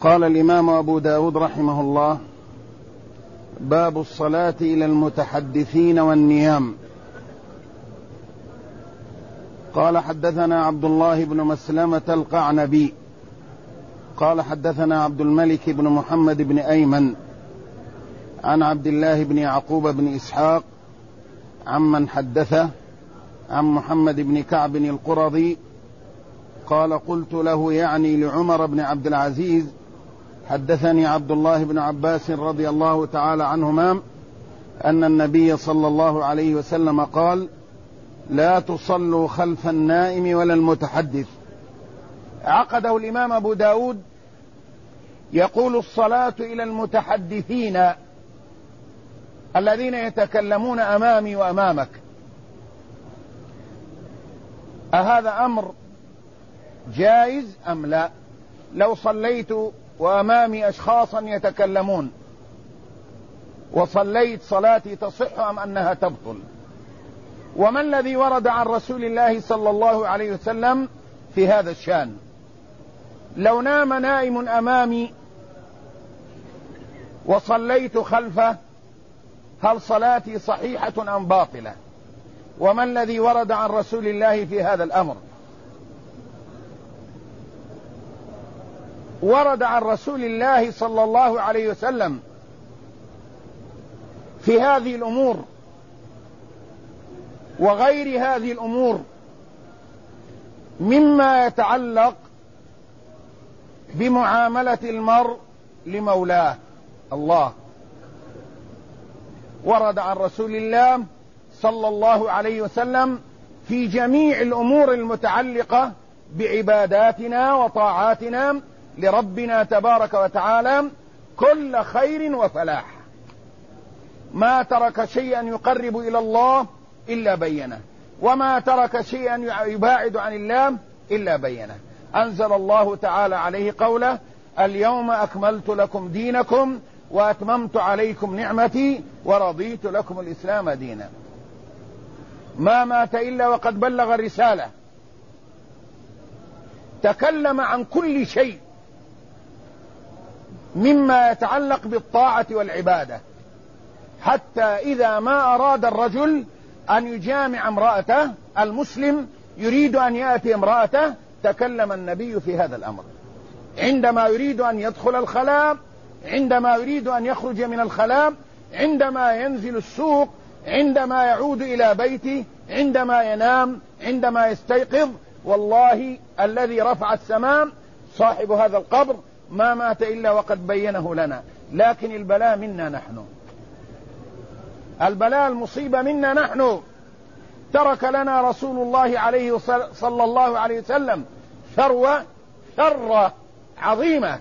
قال الإمام أبو داود رحمه الله: باب الصلاة إلى المتحدثين والنيام. قال: حدثنا عبد الله بن مسلمة القعنبي قال: حدثنا عبد الملك بن محمد بن أيمن عن عبد الله بن يعقوب بن إسحاق عمن حدثه عن محمد بن كعب القرظي قال: قلت له يعني لعمر بن عبد العزيز: حدثني عبد الله بن عباس رضي الله تعالى عنهما أن النبي صلى الله عليه وسلم قال: لا تصلوا خلف النائم ولا المتحدث. عقده الإمام أبو داود يقول: الصلاة إلى المتحدثين الذين يتكلمون أمامي وأمامك. أهذا أمر جائز أم لا؟ لو صليت وأمامي أشخاصا يتكلمون وصليت، صلاتي تصح أم أنها تبطل؟ وما الذي ورد عن رسول الله صلى الله عليه وسلم في هذا الشأن؟ لو نام نائم أمامي وصليت خلفه، هل صلاتي صحيحة أم باطلة؟ وما الذي ورد عن رسول الله في هذا الأمر؟ ورد عن رسول الله صلى الله عليه وسلم في هذه الأمور وغير هذه الأمور مما يتعلق بمعاملة المرء لمولاه الله. ورد عن رسول الله صلى الله عليه وسلم في جميع الأمور المتعلقة بعباداتنا وطاعاتنا لربنا تبارك وتعالى كل خير وفلاح. ما ترك شيئا يقرب إلى الله إلا بينه، وما ترك شيئا يباعد عن الله إلا بينه. أنزل الله تعالى عليه قوله: اليوم أكملت لكم دينكم وأتممت عليكم نعمتي ورضيت لكم الإسلام دينا. ما مات إلا وقد بلغ الرسالة. تكلم عن كل شيء مما يتعلق بالطاعة والعبادة، حتى إذا ما أراد الرجل أن يجامع امرأته، المسلم يريد أن يأتي امرأته، تكلم النبي في هذا الأمر. عندما يريد أن يدخل الخلاء، عندما يريد أن يخرج من الخلاء، عندما ينزل السوق، عندما يعود إلى بيته، عندما ينام، عندما يستيقظ. والله الذي رفع السماء صاحب هذا القبر ما مات إلا وقد بينه لنا، لكن البلاء منا نحن، البلاء المصيبة منا نحن. ترك لنا رسول الله عليه صلى الله عليه وسلم ثروة عظيمة.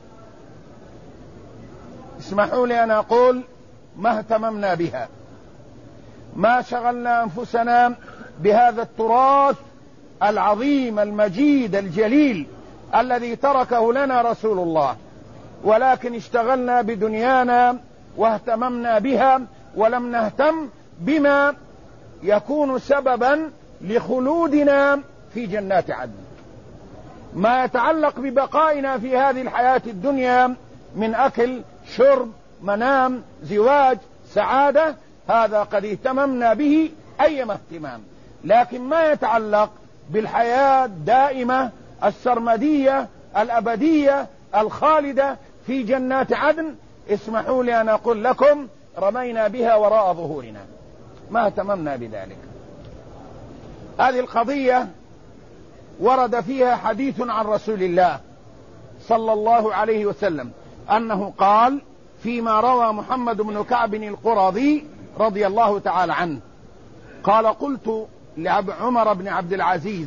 اسمحوا لي أن أقول: ما اهتممنا بها، ما شغلنا أنفسنا بهذا التراث العظيم المجيد الجليل الذي تركه لنا رسول الله، ولكن اشتغلنا بدنيانا واهتممنا بها، ولم نهتم بما يكون سببا لخلودنا في جنات عدن. ما يتعلق ببقائنا في هذه الحياة الدنيا من أكل، شرب، منام، زواج، سعادة، هذا قد اهتممنا به أيما اهتمام. لكن ما يتعلق بالحياة الدائمة السرمدية الأبدية الخالدة في جنات عدن، اسمحوا لي أن أقول لكم: رمينا بها وراء ظهورنا، ما اهتممنا بذلك. هذه القضية ورد فيها حديث عن رسول الله صلى الله عليه وسلم أنه قال فيما روى محمد بن كعب القرظي رضي الله تعالى عنه قال: قلت لعمر بن عبد العزيز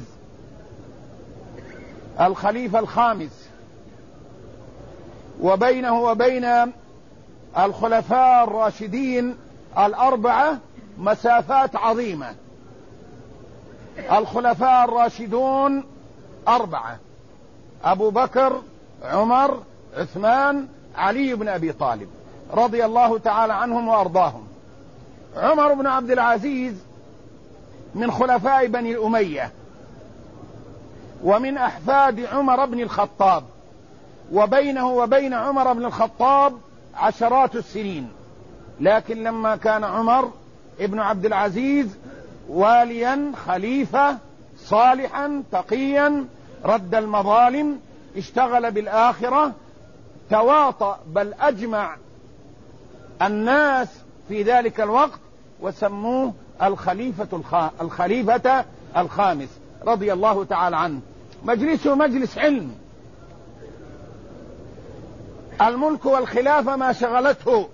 الخليفة الخامس، وبينه وبين الخلفاء الراشدين الأربعة مسافات عظيمة. الخلفاء الراشدون 4: أبو بكر، عمر، عثمان، علي بن أبي طالب رضي الله تعالى عنهم وأرضاهم. عمر بن عبد العزيز من خلفاء بني الأمية، ومن أحفاد عمر بن الخطاب، وبينه وبين عمر بن الخطاب عشرات السنين، لكن لما كان عمر ابن عبد العزيز واليا خليفة صالحا تقيا رد المظالم اشتغل بالآخرة، تواطأ بل أجمع الناس في ذلك الوقت وسموه الخليفة الخامس رضي الله تعالى عنه. مجلسه مجلس علم، الملك والخلافة ما شغلته.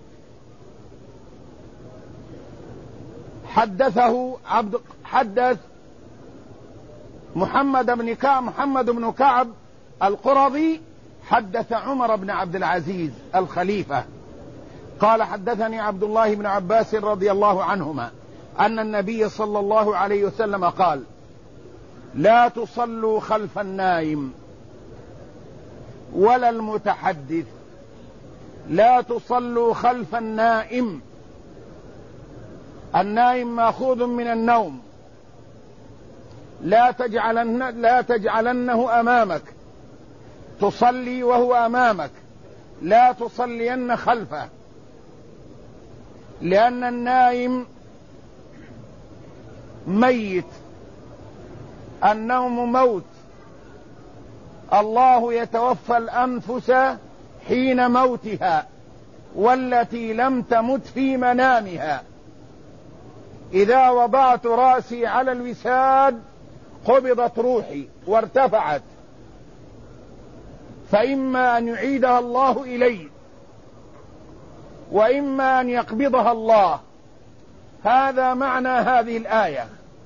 حدث محمد بن كعب القرظي حدث عمر بن عبد العزيز الخليفة قال: حدثني عبد الله بن عباس رضي الله عنهما أن النبي صلى الله عليه وسلم قال: لا تصلوا خلف النائم ولا المتحدث. لا تصلوا خلف النائم، النائم مأخوذ من النوم، لا تجعلنه أمامك، تصلي وهو أمامك، لا تصلين خلفه، لأن النائم ميت، النوم موت، الله يتوفى الأنفس حين موتها والتي لم تمت في منامها. إذا وضعت رأسي على الوساد قبضت روحي وارتفعت، فإما أن يعيدها الله إلي وإما أن يقبضها الله. هذا معنى هذه الآية: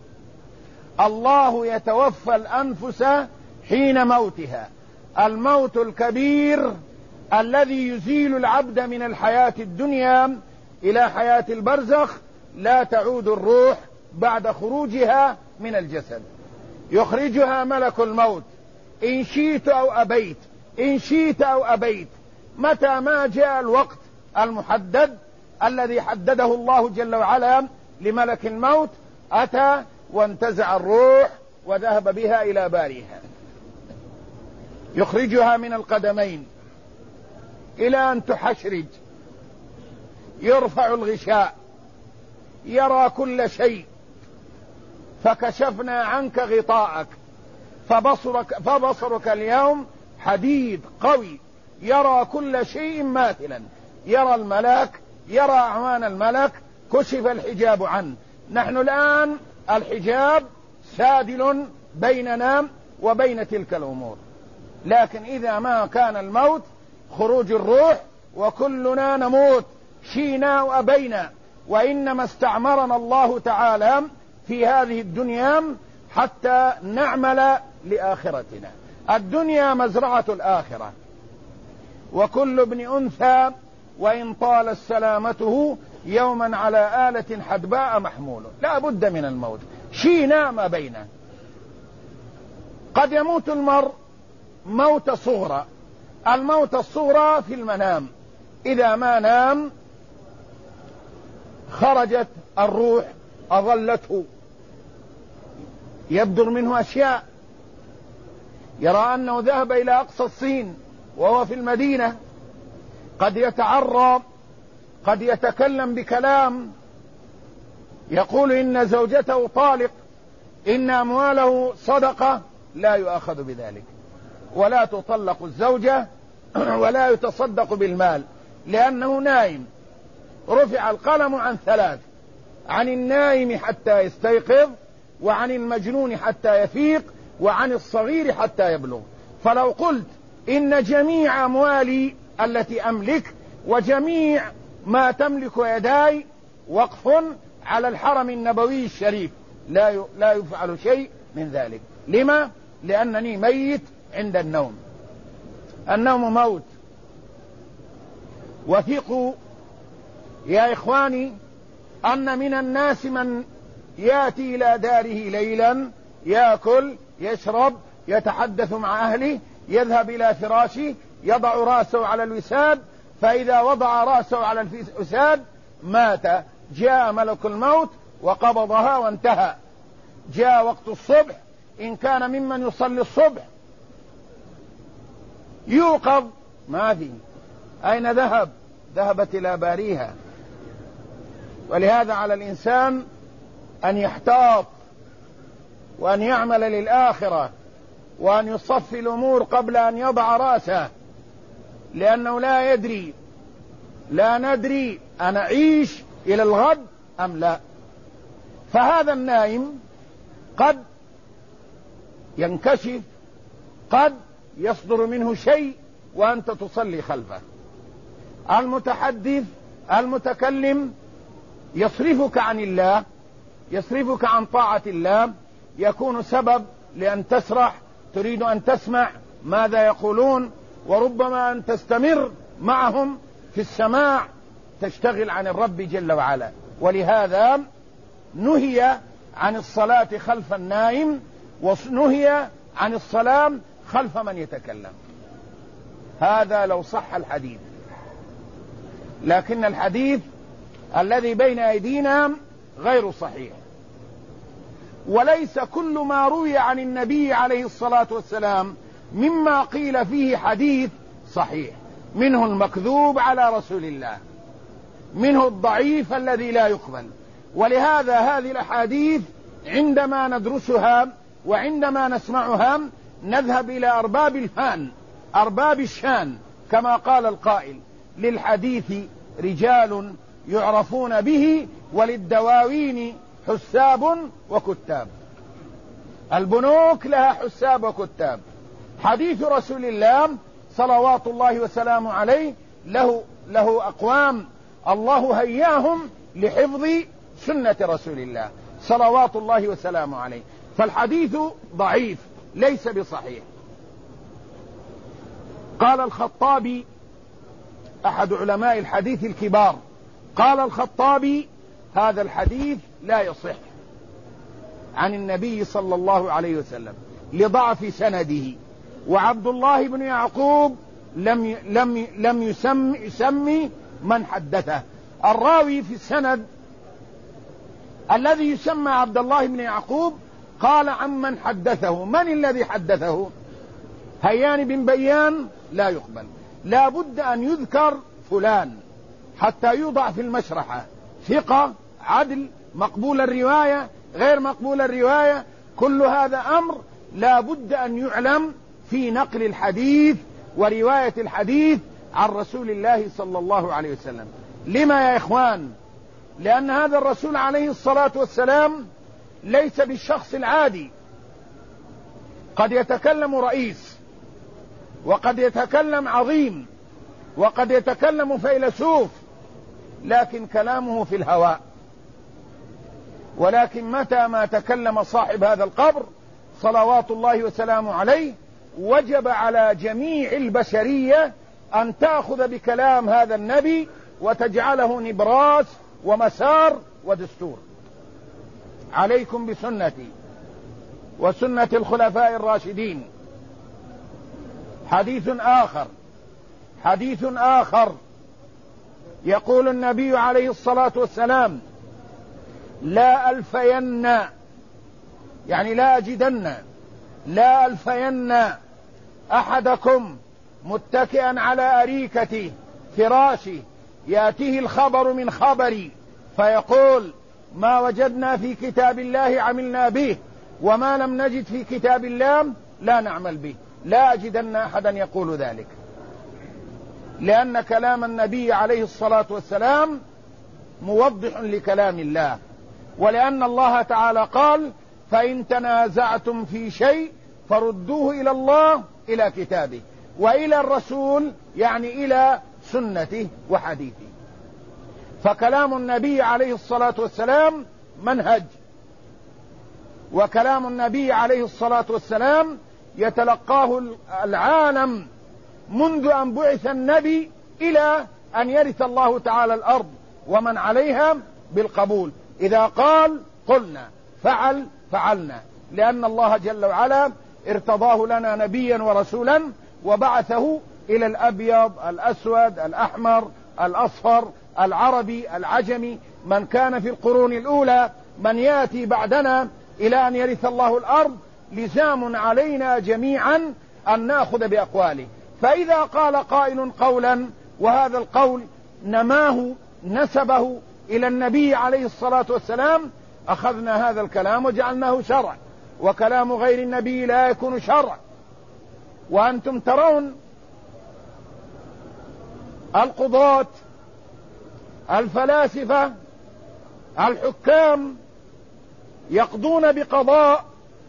الله يتوفى الأنفس حين موتها، الموت الكبير الذي يزيل العبد من الحياة الدنيا إلى حياة البرزخ، لا تعود الروح بعد خروجها من الجسد، يخرجها ملك الموت إن شئت أو أبيت، إن شئت أو أبيت. متى ما جاء الوقت المحدد الذي حدده الله جل وعلا لملك الموت أتى وانتزع الروح وذهب بها إلى باريها، يخرجها من القدمين إلى أن تحشرج، يرفع الغشاء، يرى كل شيء، فكشفنا عنك غطاءك فبصرك اليوم حديد قوي، يرى كل شيء ماثلا، يرى الملاك، يرى أعوان الملك، كشف الحجاب عنه. نحن الآن الحجاب سادل بيننا وبين تلك الأمور، لكن إذا ما كان الموت خروج الروح وكلنا نموت شئنا وأبينا. وإنما استعمرنا الله تعالى في هذه الدنيا حتى نعمل لآخرتنا. الدنيا مزرعة الآخرة، وكل ابن أنثى وإن طالت سلامته يوما على آلة حدباء محمول. لا بد من الموت شئنا ما بينا. قد يموت المرء موت صغرى، الموت الصغرى في المنام، إذا ما نام خرجت الروح أظلته، يبدر منه أشياء، يرى أنه ذهب إلى أقصى الصين وهو في المدينة، قد يتعرى، قد يتكلم بكلام يقول إن زوجته طالق، إن أمواله صدقة، لا يؤاخذ بذلك، ولا تطلق الزوجة ولا يتصدق بالمال، لأنه نائم. رفع القلم عن ثلاث: عن النائم حتى يستيقظ، وعن المجنون حتى يفيق، وعن الصغير حتى يبلغ. فلو قلت إن جميع أموالي التي أملك وجميع ما تملك يداي وقف على الحرم النبوي الشريف، لا يفعل شيء من ذلك. لما؟ لأنني ميت عند النوم. النوم موت. وثقوا يا إخواني أن من الناس من يأتي إلى داره ليلا يأكل يشرب يتحدث مع أهله، يذهب إلى فراشه، يضع رأسه على الوساد، فإذا وضع رأسه على الوساد مات. جاء ملك الموت وقبضها وانتهى. جاء وقت الصبح، إن كان ممن يصلي الصبح يوقظ ما في. أين ذهب؟ ذهبت إلى باريها. ولهذا على الإنسان أن يحتاط وأن يعمل للآخرة وأن يصفي الأمور قبل أن يضع رأسه، لأنه لا يدري، لا ندري أن أعيش إلى الغد أم لا. فهذا النائم قد ينكشف، قد يصدر منه شيء وأنت تصلي خلفه. المتحدث المتكلم يصرفك عن الله، يصرفك عن طاعة الله، يكون سبب لأن تسرح، تريد أن تسمع ماذا يقولون، وربما أن تستمر معهم في السماع، تشتغل عن الرب جل وعلا. ولهذا نهي عن الصلاة خلف النائم، ونهي عن الصلاة خلف من يتكلم. هذا لو صح الحديث، لكن الحديث الذي بين أيدينا غير صحيح. وليس كل ما روي عن النبي عليه الصلاة والسلام مما قيل فيه حديث صحيح، منه المكذوب على رسول الله، منه الضعيف الذي لا يقبل. ولهذا هذه الأحاديث عندما ندرسها وعندما نسمعها نذهب إلى أرباب الفان، أرباب الشان، كما قال القائل: للحديث رجال يعرفون به، وللدواوين حساب وكتاب. البنوك لها حساب وكتاب. حديث رسول الله صلوات الله وسلامه عليه له أقوام الله هياهم لحفظ سنة رسول الله صلوات الله وسلامه عليه. فالحديث ضعيف ليس بصحيح. قال الخطابي أحد علماء الحديث الكبار، قال الخطابي: هذا الحديث لا يصح عن النبي صلى الله عليه وسلم لضعف سنده، وعبد الله بن يعقوب لم يسمي من حدثه. الراوي في السند الذي يسمى عبد الله بن يعقوب قال عمن حدثه. من الذي حدثه؟ هيان بن بيان لا يقبل. لا بد أن يذكر فلان حتى يوضع في المشرحة، ثقة، عدل، مقبول الرواية، غير مقبول الرواية، كل هذا أمر لا بد أن يعلم في نقل الحديث ورواية الحديث عن رسول الله صلى الله عليه وسلم. لما يا إخوان؟ لأن هذا الرسول عليه الصلاة والسلام ليس بالشخص العادي. قد يتكلم رئيس، وقد يتكلم عظيم، وقد يتكلم فيلسوف، لكن كلامه في الهواء. ولكن متى ما تكلم صاحب هذا القبر صلوات الله وسلامه عليه وجب على جميع البشرية أن تأخذ بكلام هذا النبي وتجعله نبراس ومسار ودستور. عليكم بسنتي وسنة الخلفاء الراشدين. حديث آخر يقول النبي عليه الصلاة والسلام: لا ألفين، يعني لا أجدن، لا ألفين أحدكم متكئا على أريكته فراشه يأتيه الخبر من خبري فيقول: ما وجدنا في كتاب الله عملنا به، وما لم نجد في كتاب الله لا نعمل به. لا أجدن أحدا يقول ذلك، لأن كلام النبي عليه الصلاة والسلام موضح لكلام الله، ولأن الله تعالى قال: فإن تنازعتم في شيء فردوه إلى الله، إلى كتابه، وإلى الرسول، يعني إلى سنته وحديثه. فكلام النبي عليه الصلاة والسلام منهج، وكلام النبي عليه الصلاة والسلام يتلقاه العالم منذ أن بعث النبي إلى أن يرث الله تعالى الأرض ومن عليها بالقبول. إذا قال قلنا، فعل فعلنا، لأن الله جل وعلا ارتضاه لنا نبيا ورسولا وبعثه إلى الأبيض الأسود الأحمر الأصفر العربي العجمي، من كان في القرون الأولى، من يأتي بعدنا، إلى أن يرث الله الأرض. لزام علينا جميعا أن نأخذ بأقواله. فإذا قال قائل قولا وهذا القول نسبه إلى النبي عليه الصلاة والسلام، أخذنا هذا الكلام وجعلناه شرع، وكلام غير النبي لا يكون شرع. وأنتم ترون القضاة الفلاسفة الحكام يقضون بقضاء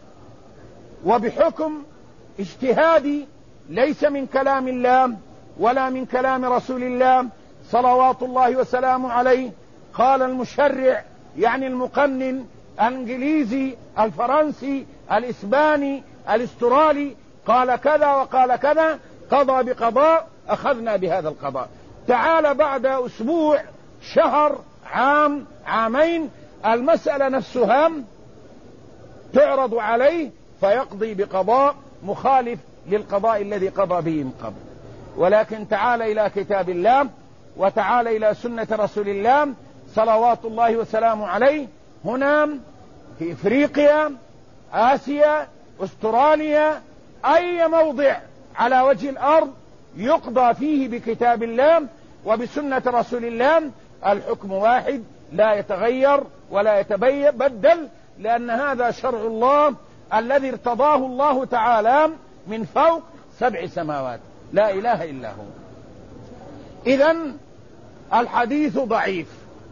وبحكم اجتهادي ليس من كلام الله ولا من كلام رسول الله صلوات الله وسلامه عليه. قال المشرع يعني المقنن الانجليزي الفرنسي الاسباني الاسترالي قال كذا وقال كذا، قضى بقضاء، اخذنا بهذا القضاء. تعال بعد اسبوع، شهر، عام، عامين، المسألة نفسها تعرض عليه فيقضي بقضاء مخالف للقضاء الذي قضى به من قبل. ولكن تعال إلى كتاب الله وتعال إلى سنة رسول الله صلوات الله وسلامه عليه. هنا في إفريقيا، آسيا، أستراليا، أي موضع على وجه الأرض يقضى فيه بكتاب الله وبسنة رسول الله، الحكم واحد لا يتغير ولا يتبدل، لأن هذا شرع الله الذي ارتضاه الله تعالى من فوق 7 سماوات، لا إله إلا هو. إذن الحديث ضعيف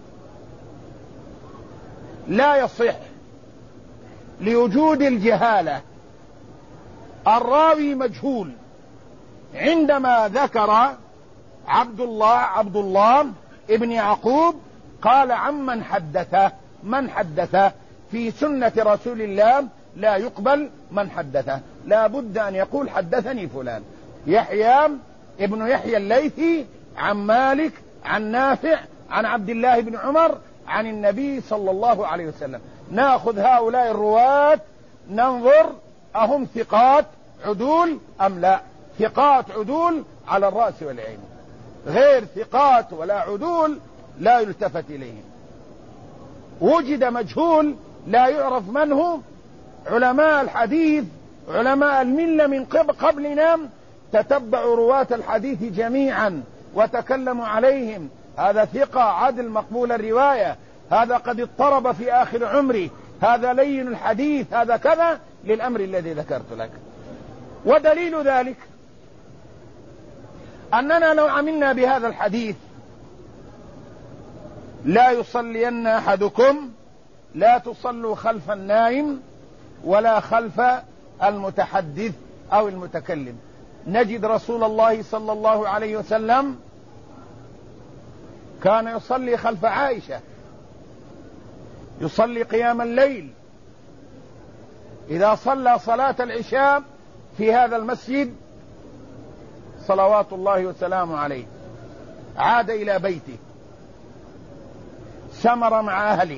لا يصح لوجود الجهالة، الراوي مجهول. عندما ذكر عبد الله ابن يعقوب قال عمن حدثه، من حدثه في سنة رسول الله لا يقبل من حدثه، لا بد أن يقول حدثني فلان. يحيى ابن يحيى الليثي عن مالك عن نافع عن عبد الله بن عمر عن النبي صلى الله عليه وسلم. نأخذ هؤلاء الرواة ننظر أهم ثقات عدول أم لا. ثقات عدول على الرأس والعين، غير ثقات ولا عدول لا يلتفت إليهم. وجد مجهول لا يعرف من هو، علماء الحديث علماء الملة من قبلنا تتبعوا رواة الحديث جميعا وتكلموا عليهم، هذا ثقة عدل مقبول الرواية، هذا قد اضطرب في آخر عمره، هذا لين الحديث، هذا كذا، للأمر الذي ذكرت لك. ودليل ذلك أننا لو عملنا بهذا الحديث لا يصلين أحدكم، لا تصلوا خلف النائم ولا خلف المتحدث أو المتكلم، نجد رسول الله صلى الله عليه وسلم كان يصلي خلف عائشة، يصلي قيام الليل. إذا صلى صلاة العشاء في هذا المسجد صلوات الله وسلامه عليه عاد إلى بيته، سمر مع أهله،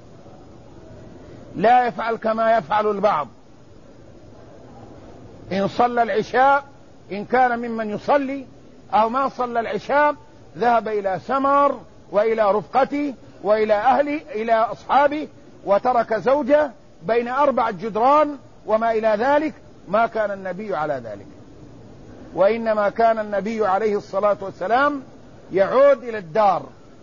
لا يفعل كما يفعل البعض. إن صلى العشاء، إن كان ممن يصلي أو ما صلى العشاء، ذهب إلى سمر وإلى رفقته وإلى أهله إلى أصحابه، وترك زوجة بين 4 جدران وما إلى ذلك. ما كان النبي على ذلك، وإنما كان النبي عليه الصلاة والسلام يعود إلى الدار،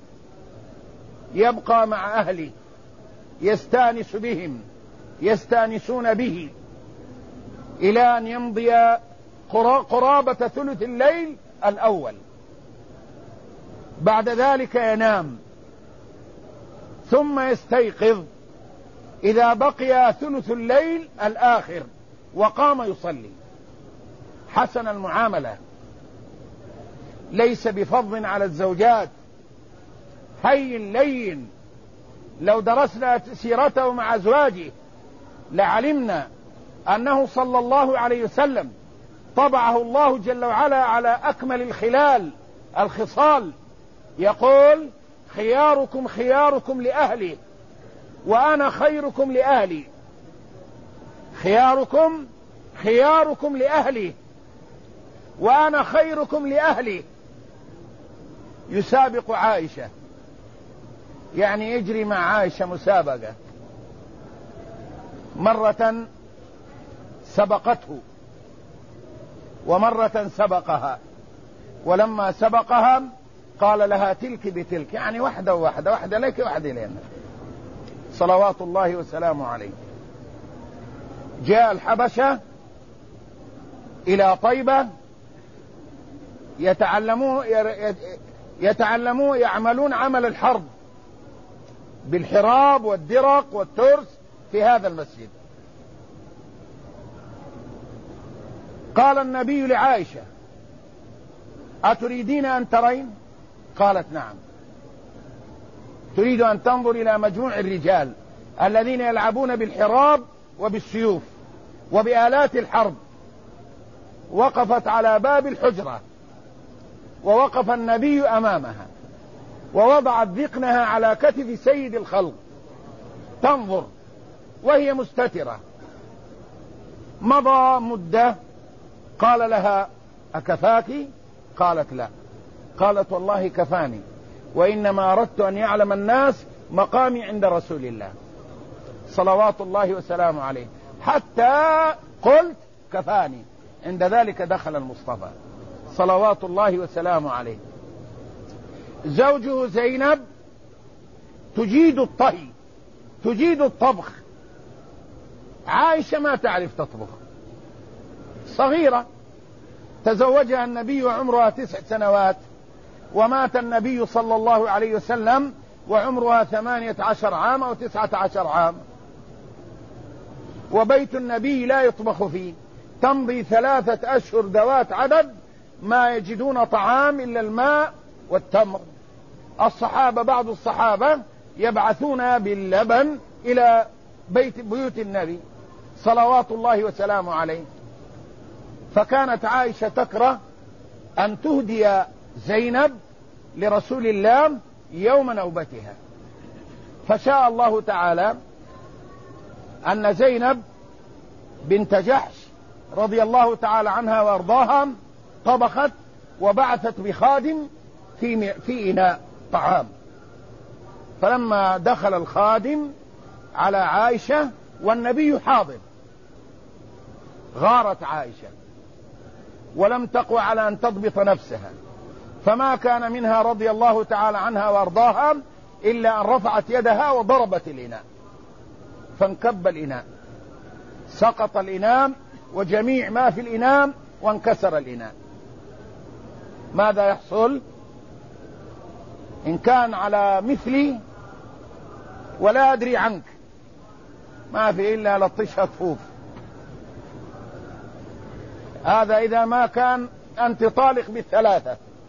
يبقى مع أهله، يستانس بهم، يستانسون به، إلى أن يمضي قرابة ثلث الليل الأول. بعد ذلك ينام ثم يستيقظ إذا بقي ثلث الليل الآخر وقام يصلي. حسن المعاملة، ليس بفض على الزوجات، هين لين. لو درسنا سيرته مع أزواجه لعلمنا أنه صلى الله عليه وسلم طبعه الله جل وعلا على أكمل الخصال. يقول خياركم خياركم لأهلي وأنا خيركم لأهلي، خياركم خياركم لأهلي وأنا خيركم لأهلي. يسابق عائشة، يعني يجري مع عائشة مسابقة. مرة سبقته ومرة سبقها، ولما سبقها قال لها تلك بتلك، يعني واحدة وواحدة، واحدة لك واحدة لنا، صلوات الله وسلامه عليه. جاء الحبشة إلى طيبة يعملون عمل الحرب بالحراب والدرق والترس في هذا المسجد. قال النبي لعائشة: أتريدين أن ترين؟ قالت: نعم. تريد أن تنظر إلى مجموع الرجال الذين يلعبون بالحراب وبالسيوف وبآلات الحرب. وقفت على باب الحجرة، ووقف النبي أمامها، ووضعت ذقنها على كتف سيد الخلق تنظر وهي مستترة. مضى مدة، قال لها: أكفاك؟ قالت: لا. قالت: والله كفاني، وإنما أردت أن يعلم الناس مقامي عند رسول الله صلوات الله وسلامه عليه، حتى قلت كفاني. عند ذلك دخل المصطفى صلوات الله وسلامه عليه. زوجه زينب تجيد الطهي، تجيد الطبخ. عائشة ما تعرف تطبخ، صغيرة، تزوجها النبي وعمرها 9 سنوات، ومات النبي صلى الله عليه وسلم وعمرها 18 عام أو 19 عام. وبيت النبي لا يطبخ فيه، تمضي 3 أشهر ذوات عدد ما يجدون طعام إلا الماء والتمر. الصحابة، بعض الصحابة يبعثون باللبن إلى بيوت النبي صلوات الله وسلامه عليه. فكانت عائشة تكره أن تهدي زينب لرسول الله يوم نوبتها، فشاء الله تعالى أن زينب بنت جحش رضي الله تعالى عنها وارضاها طبخت وبعثت بخادم في إناء طعام. فلما دخل الخادم على عائشة والنبي حاضر، غارت عائشة ولم تقوى على أن تضبط نفسها، فما كان منها رضي الله تعالى عنها وارضاها إلا أن رفعت يدها وضربت الإناء، فانكب الإناء، سقط الإناء وجميع ما في الإناء، وانكسر الإناء. ماذا يحصل إن كان على مثلي ولا أدري عنك؟ ما في إلا لطشها كفوف. هذا إذا ما كان أنت طالق ب3،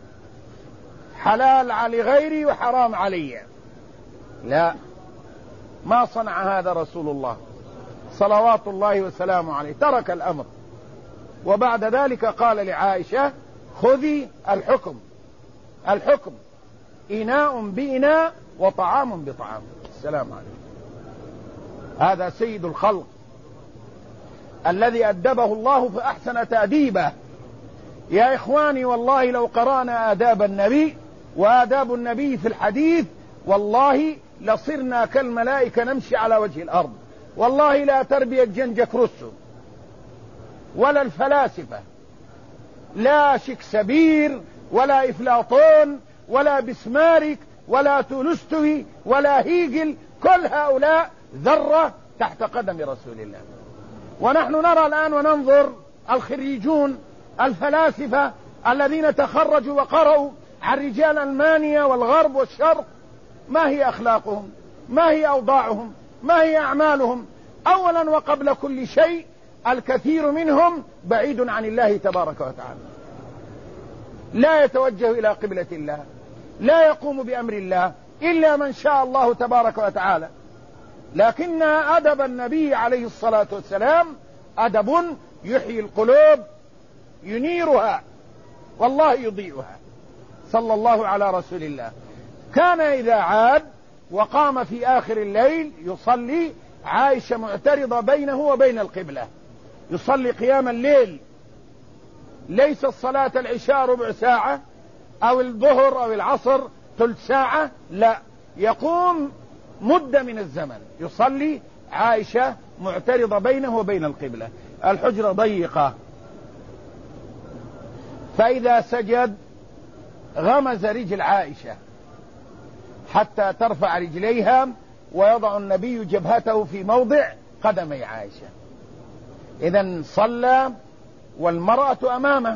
حلال على غيري وحرام علي. لا، ما صنع هذا رسول الله صلوات الله وسلامه عليه، ترك الأمر. وبعد ذلك قال لعائشة: خذي الحكم، الحكم إناء بإناء وطعام بطعام. السلام عليكم. هذا سيد الخلق الذي أدبه الله فأحسن تأديبه. يا إخواني، والله لو قرأنا آداب النبي وآداب النبي في الحديث والله لصرنا كالملائكة نمشي على وجه الأرض. والله لا تربية جنجك روسو ولا الفلاسفة، لا شكسبير ولا إفلاطون ولا بسمارك ولا تولستوي ولا هيجل، كل هؤلاء ذرة تحت قدم رسول الله. ونحن نرى الآن وننظر الخريجون الفلاسفة الذين تخرجوا وقرأوا عن رجال ألمانيا والغرب والشرق، ما هي أخلاقهم؟ ما هي أوضاعهم؟ ما هي أعمالهم؟ أولا وقبل كل شيء الكثير منهم بعيد عن الله تبارك وتعالى، لا يتوجه إلى قبلة الله، لا يقوم بأمر الله إلا من شاء الله تبارك وتعالى. لكن أدب النبي عليه الصلاة والسلام أدب يحيي القلوب، ينيرها والله يضيئها، صلى الله على رسول الله. كان إذا عاد وقام في آخر الليل يصلي، عائشة معترضة بينه وبين القبلة، يصلي قيام الليل، ليس الصلاة العشاء ربع ساعة أو الظهر أو العصر ثلث ساعة، لا، يقوم مدة من الزمن يصلي. عائشة معترضة بينه وبين القبلة، الحجرة ضيقة، فإذا سجد غمز رجل عائشة حتى ترفع رجليها، ويضع النبي جبهته في موضع قدمي عائشة. إذن صلى والمرأة أمامه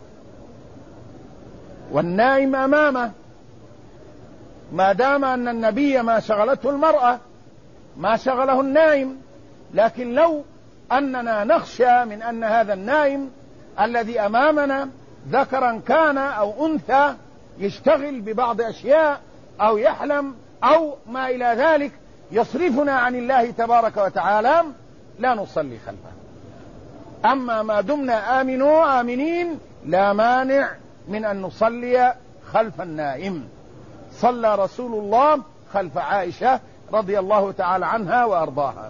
والنائم أمامه، ما دام أن النبي ما شغلته المرأة ما شغله النائم. لكن لو أننا نخشى من أن هذا النائم الذي أمامنا ذكرا كان أو أنثى يشتغل ببعض أشياء أو يحلم أو ما إلى ذلك يصرفنا عن الله تبارك وتعالى، لا نصلي خلفه. أما ما دمنا آمنين لا مانع من أن نصلي خلف النائم. صلى رسول الله خلف عائشة رضي الله تعالى عنها وأرضاها.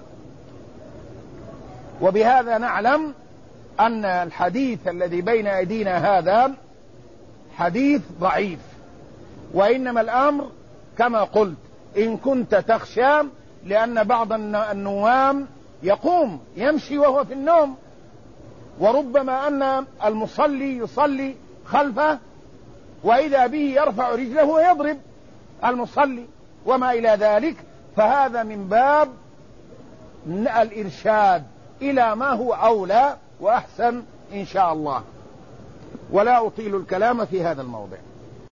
وبهذا نعلم أن الحديث الذي بين أيدينا هذا حديث ضعيف، وإنما الأمر كما قلت إن كنت تخشى، لأن بعض النوام يقوم يمشي وهو في النوم، وربما أن المصلي يصلي خلفه وإذا به يرفع رجله ويضرب المصلي وما إلى ذلك، فهذا من باب الإرشاد إلى ما هو أولى وأحسن إن شاء الله. ولا أطيل الكلام في هذا الموضع.